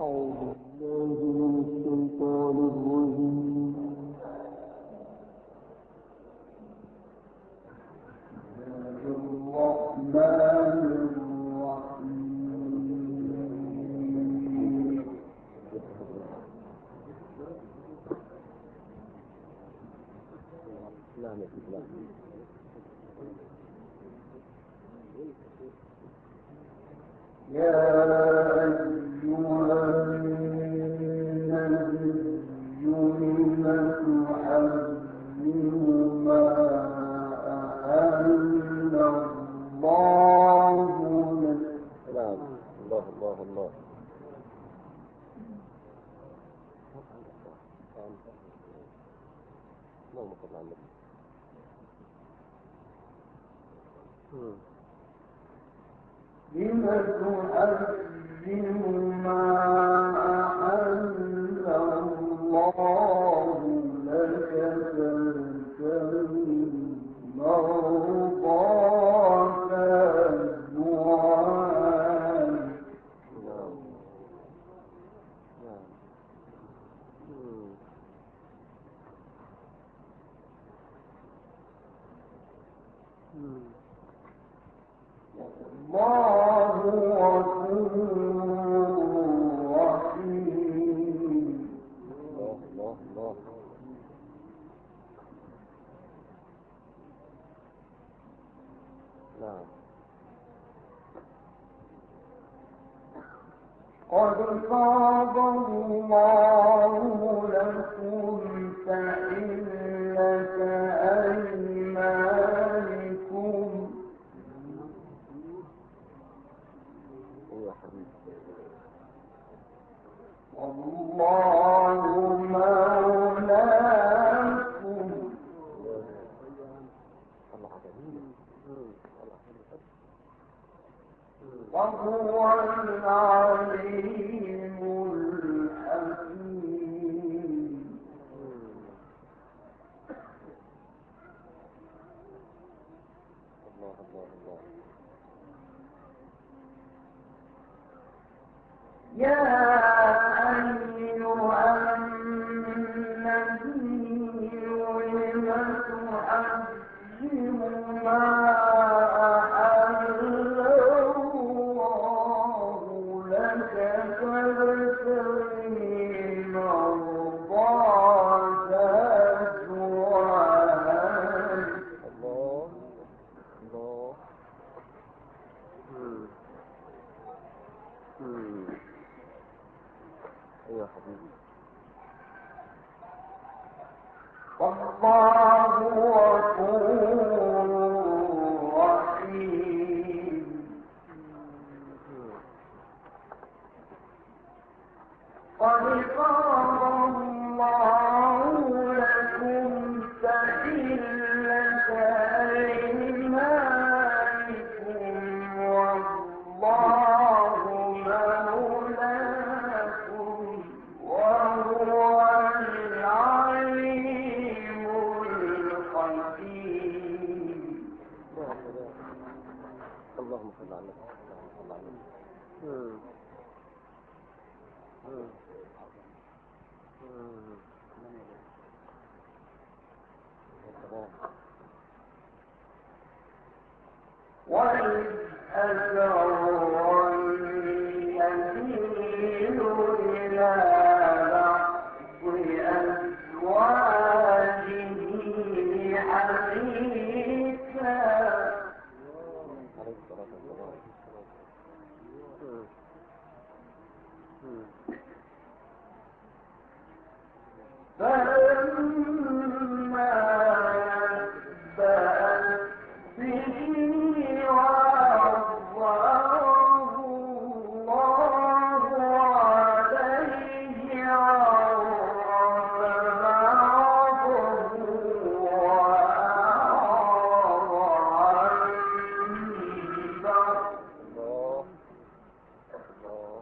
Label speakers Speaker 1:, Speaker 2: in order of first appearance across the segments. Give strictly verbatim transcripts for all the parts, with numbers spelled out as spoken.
Speaker 1: قد فرض الله لكم تحلة أيمانكم والله مولاكم وهو العليم الحكيم.
Speaker 2: الله الله الله.
Speaker 1: يا أيها النبي لم تحرم ما أحل الله لك تبتغي مرضات أزواجك.
Speaker 2: الله الله. يا حبيبي
Speaker 1: والله غفور رحيم. قد فرض الله لكم تحلة أيمانكم والله مولاكم وهو العليم الحكيم.
Speaker 2: اللهم صل على النبي. اللهم صل على النبي.
Speaker 1: وإذ أسر النبي إلى بعض أزواجه حديثا
Speaker 2: عليه الصلاة والسلام.
Speaker 1: فلما نبأت به وعظه الله عليه عرف بعضه وأعرض عن بعض.
Speaker 2: الله الله.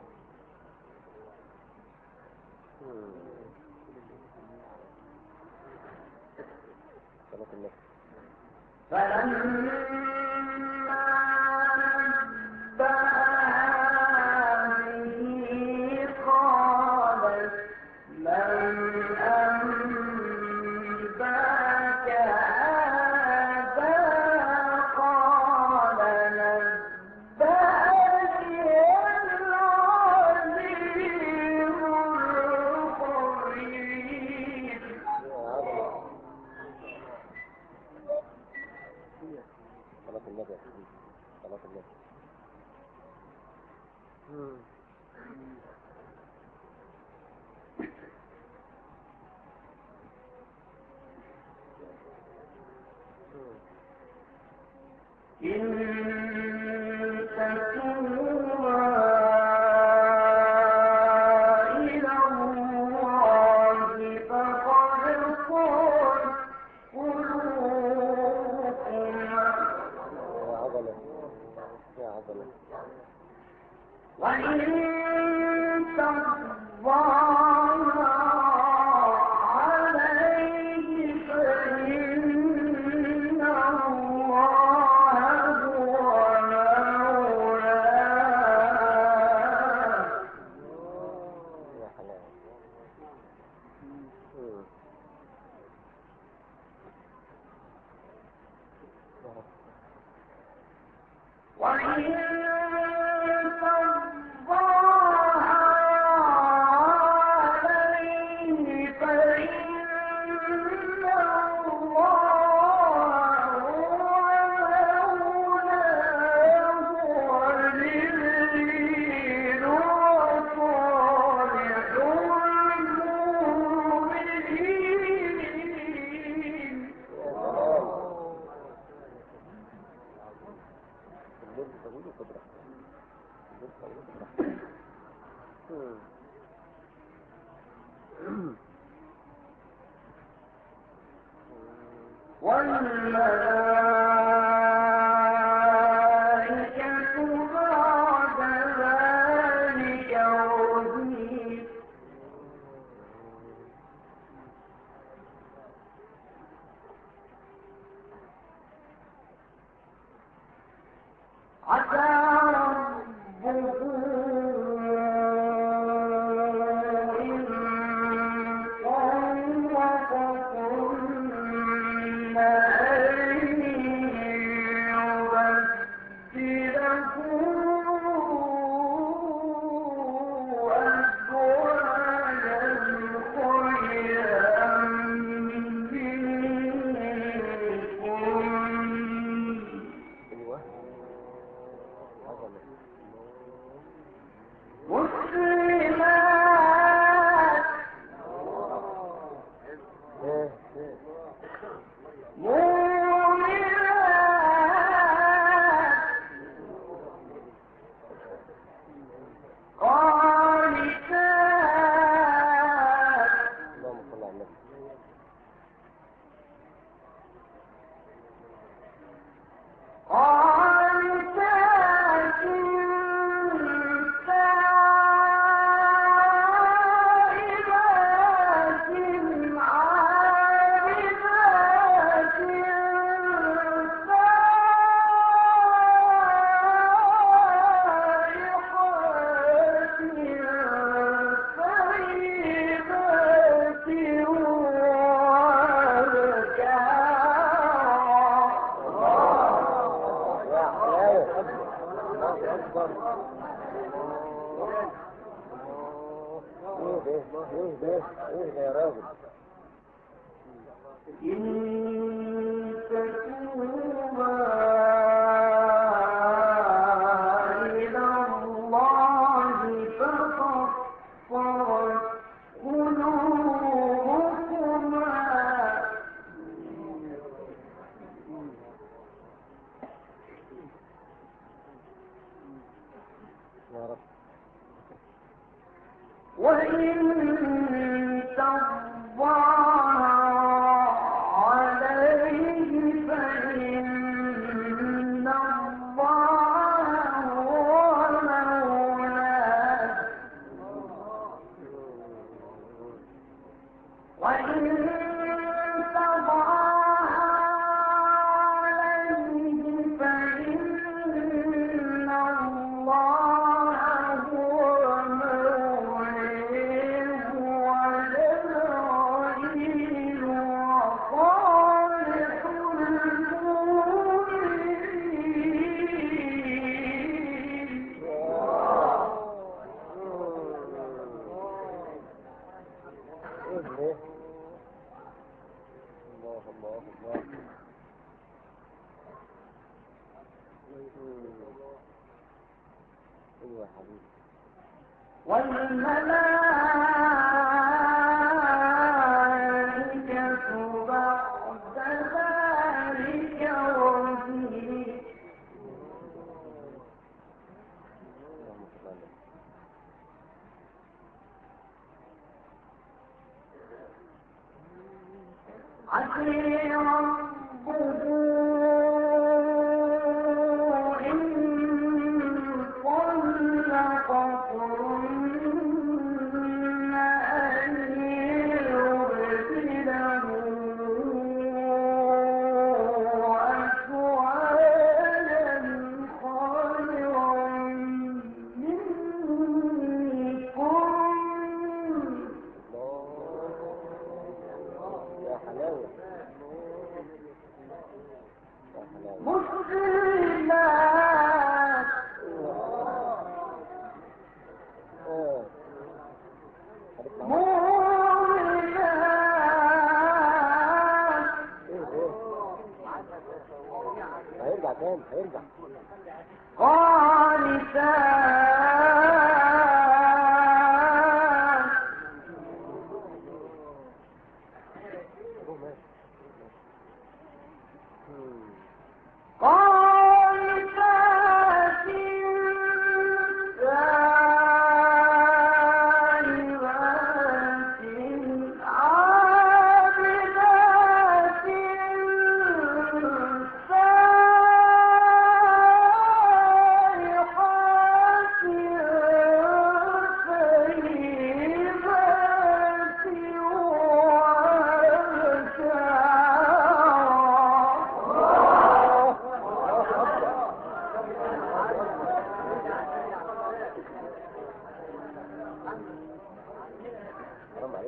Speaker 2: صلاة النبي.
Speaker 1: فلما نبأها به قال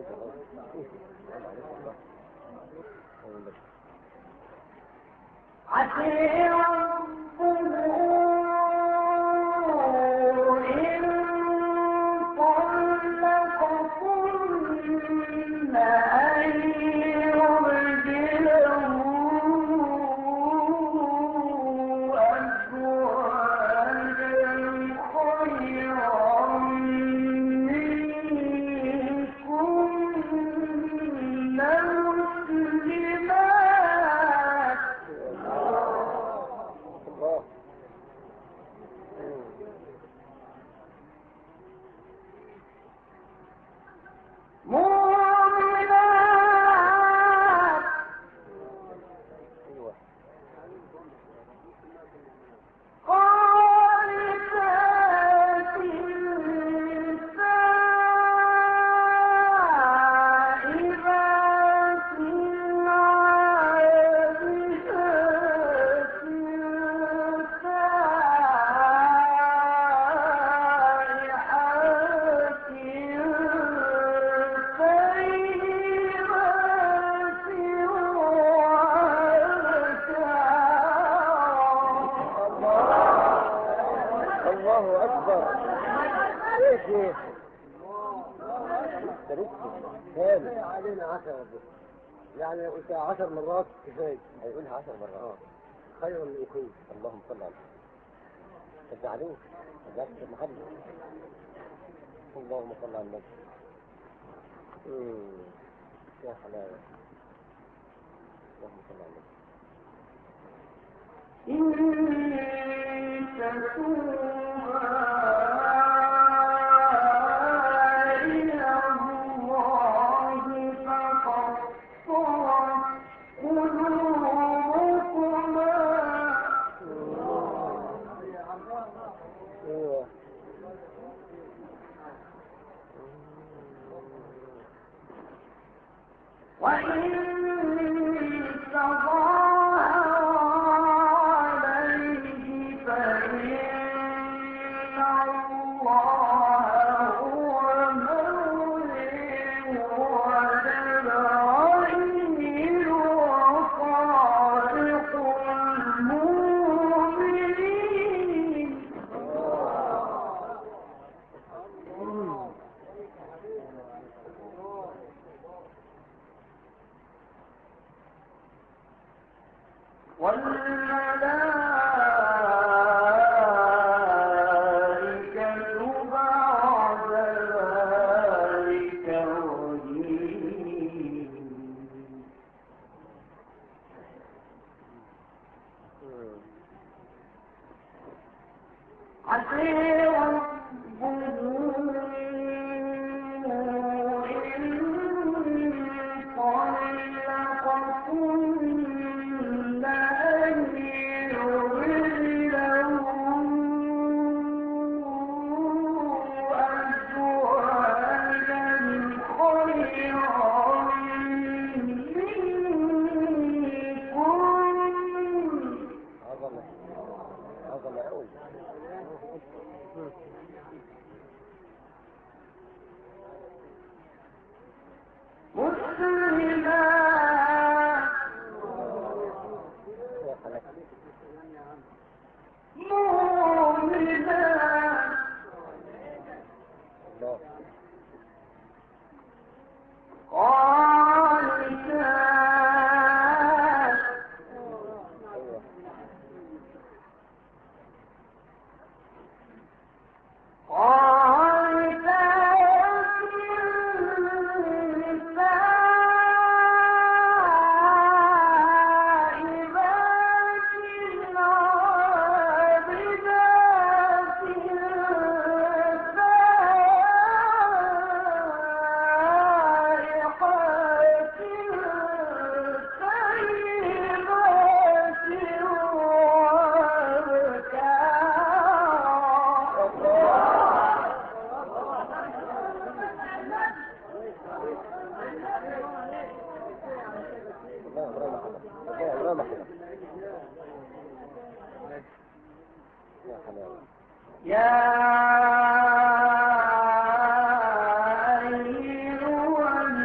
Speaker 2: عليك الله. حرام عليك الله.
Speaker 1: عسى ربه إن طلقكن أن يبدله أزواجا خيرا منكن مسلمات
Speaker 2: الله.
Speaker 1: مؤمنات
Speaker 2: ايوه.
Speaker 1: قانتات سائبات عابدات سائحات طيبات
Speaker 2: الله اكبر. ايه شيخ ثاني علينا عشرة يعني قلت عشر مرات كفايه. هيقولها عشر مرات خير من اخوي. اللهم صل على النبي. تزعلوه لا محمد. اللهم صل على النبي. امم يا حلاوه. اللهم صل على النبي.
Speaker 1: إن تتوبا إلى الله فقد صغت قلوبكما
Speaker 2: ايوه.
Speaker 1: وإن تظاهرا عليه فإن الله هو مولاه وجبرائيل وصالح المؤمنين والملائكة بعد ذلك ظهير عسى ربه إن طلقكن أن يبدله أزواجا خيرا منكن
Speaker 2: عظمه عظمه قوي.
Speaker 1: مسلمات
Speaker 2: يا حلاوه.
Speaker 1: مؤمنات
Speaker 2: الله.
Speaker 1: قانتات
Speaker 2: ايوه. يا حلاوه.
Speaker 1: يا أيها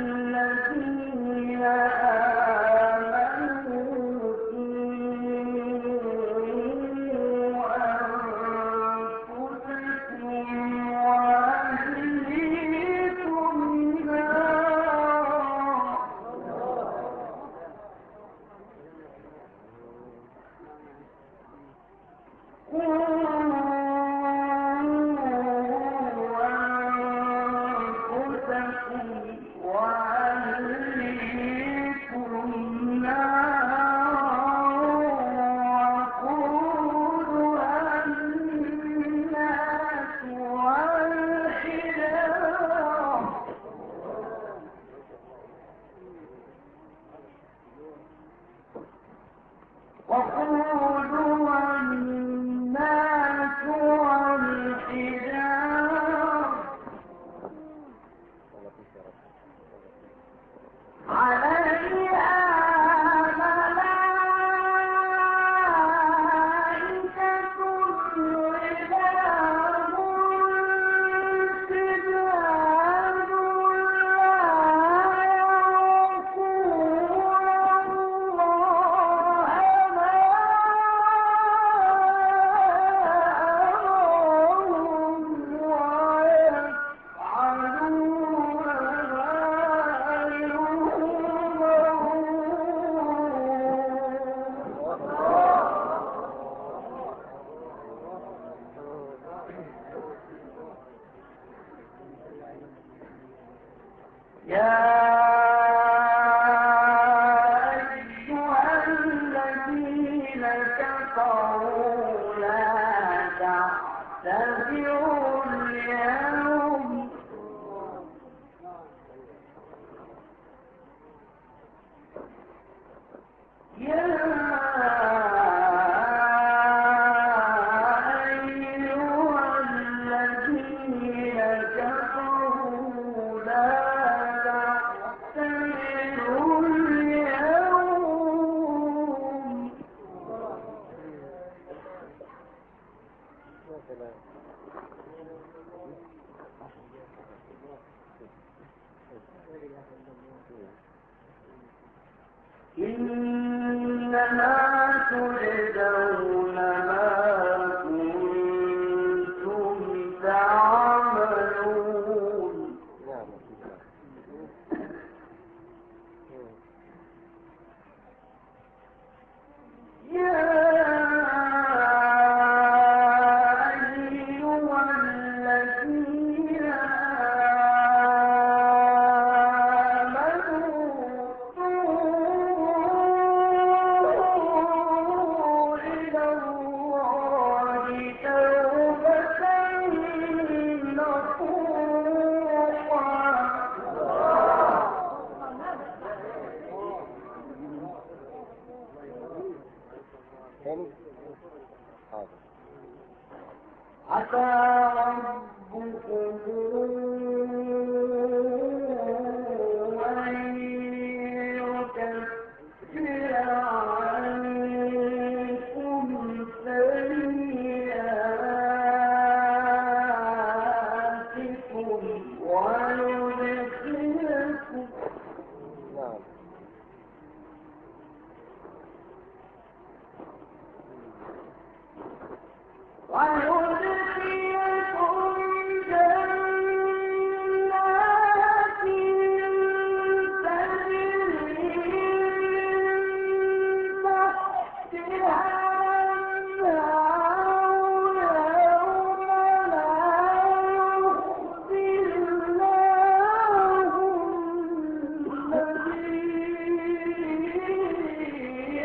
Speaker 1: يا أيها الذين كفروا لا تعتذروا اليوم يا أيها الذين كفروا لا تعتذروا اليوم إنما تجزون ما كنتم تعملون يا أيها الذين آمنوا توبوا إلى الله توبة نصوحا
Speaker 2: ثاني حاضر
Speaker 1: عسى ربكم أن يكفر عنكم سيئاتكم ويدخلكم
Speaker 2: نعم
Speaker 1: ويدخلكم جنات تجري من تحتها الأنهار يوم لا يخزي الله النبي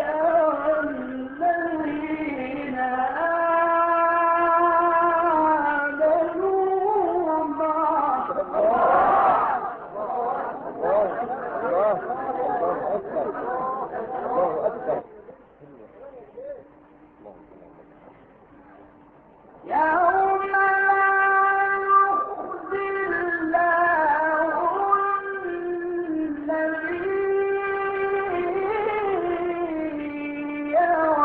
Speaker 1: والذين آمنوا معه
Speaker 2: الله الله الله أكبر الله أكبر
Speaker 1: يوم لا يخزي الله النبي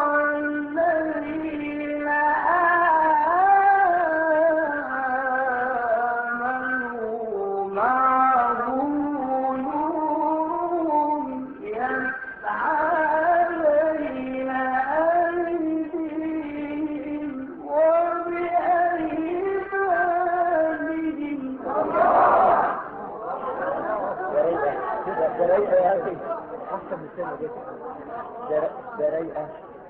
Speaker 1: والذين آمنوا معه نورهم يسعى بين أيديهم وبأيمانهم
Speaker 2: ده رايقة يا أخي أحسن من السنة دي ده ده رايقة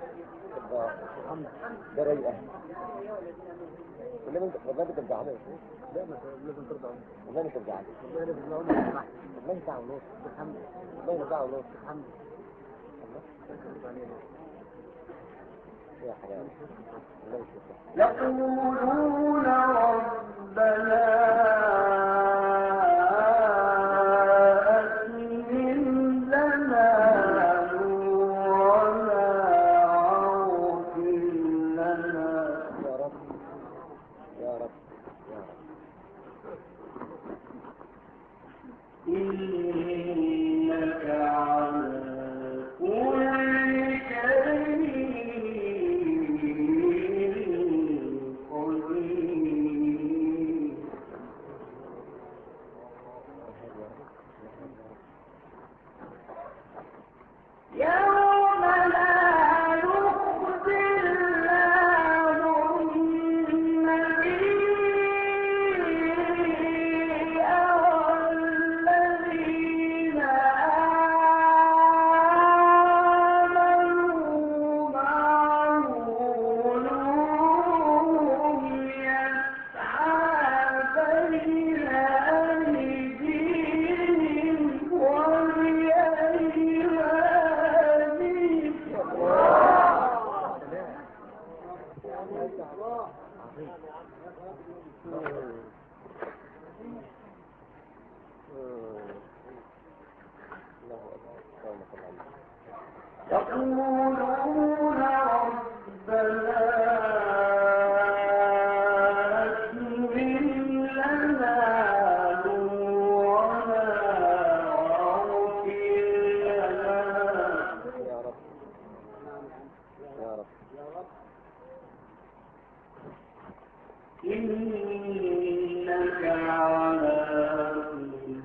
Speaker 2: ده رايقة والله انت والله بترجع عليه لا ما لازم ترجع والله ما ترجع عليه والله لازم نقوم نسمع والله ساعة ونص الحمد والله ساعة ونص الحمد الله يا حلال الله يشوفك
Speaker 1: يقولون ربنا أتمم لنا نورنا واغفر لنا
Speaker 2: يا رب يا رب يا رب
Speaker 1: إنك على كل شيء قدير يوم لا يخزي الله النبي والذين يقولون ربنا أتمم لنا نورنا واغفر لنا
Speaker 2: يا رب يا رب
Speaker 1: إنك على كل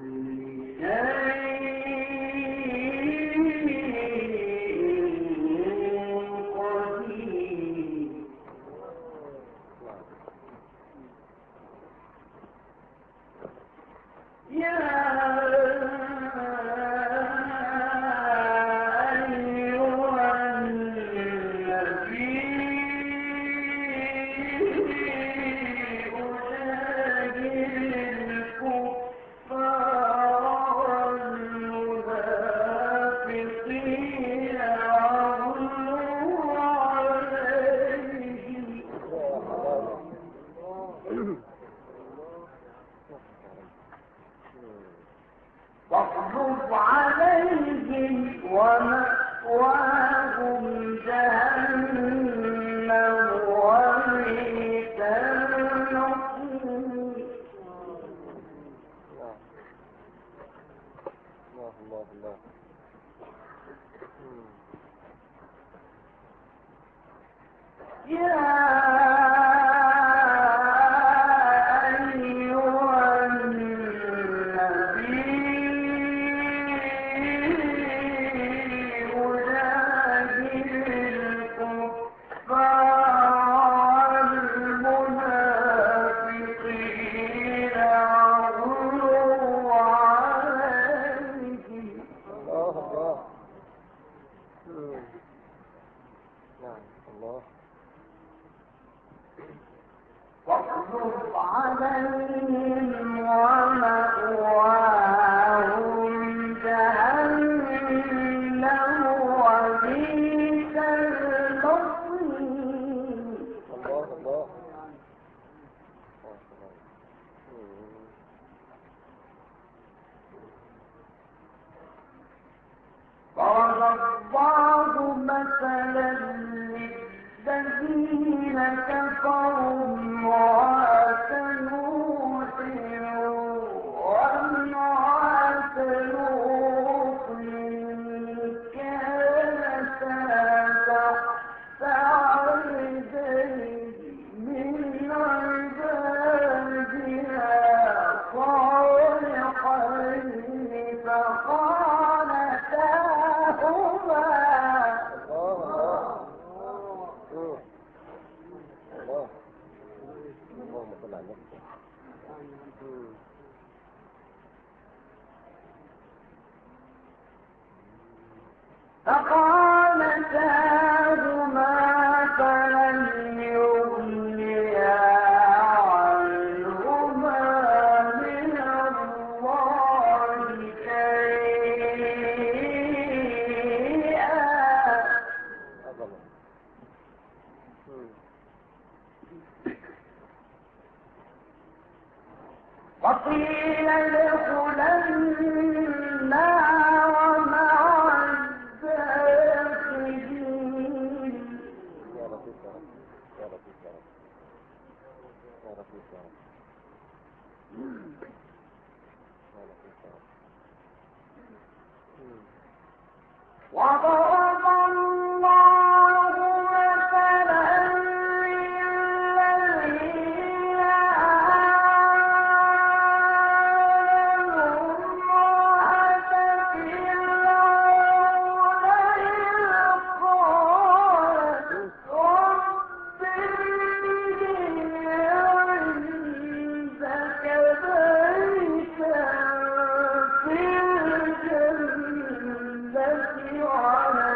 Speaker 1: واغلظ عليهم ومأواهم جهنم وبئس المصير.
Speaker 2: الله الله الله
Speaker 1: يا واغلظ عليهم ومأواهم جهنم وبئس المصير.
Speaker 2: الله الله
Speaker 1: ضرب الله مثلا للذين كفروا امرأة نوح وامرأة لوط كانتا تحت عبدين من عبادنا صالحين فخانتاهما.
Speaker 2: اللهم صل على النبي.
Speaker 1: فخانتاهما فلم يغنيا عنهما من الله شيئا وقيل ادخلا النار مع الداخلين.
Speaker 2: يا لطيف يا رب يا لطيف يا رب يا لطيف يا رب يا لطيف يا رب.
Speaker 1: وضرب الله مثلا للذين آمنوا امرأة فرعون إذ قالت رب ابن لي عندك بيتا في الجنة وعلى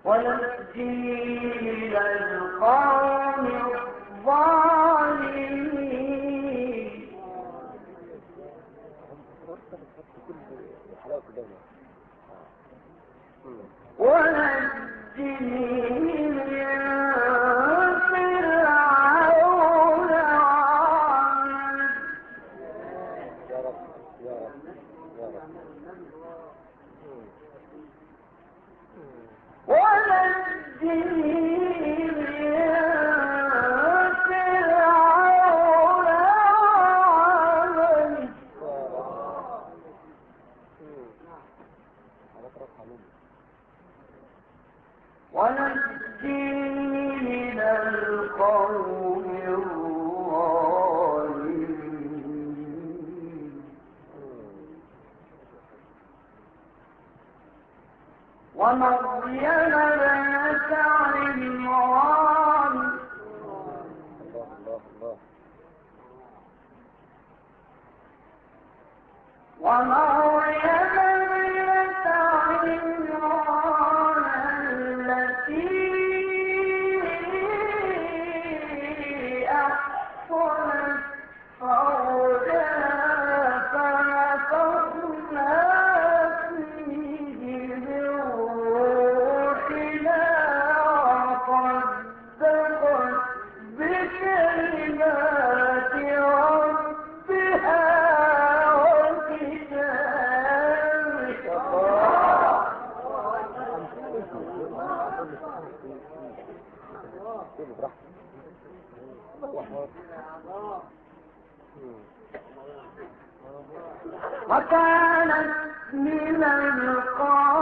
Speaker 1: ونجني من القوم الظالمين ونجني من فرعون
Speaker 2: يا رب يا رب يا رب
Speaker 1: ونجني من فرعون وعمله ونجني من القوم الظالمين ومريم بنت عمران
Speaker 2: الله الله الله
Speaker 1: ومريم بنت عمران التي أحصنت فرجها فنفخنا فيه من روحنا وصدقت بكلمات ربها وكانت من القانتين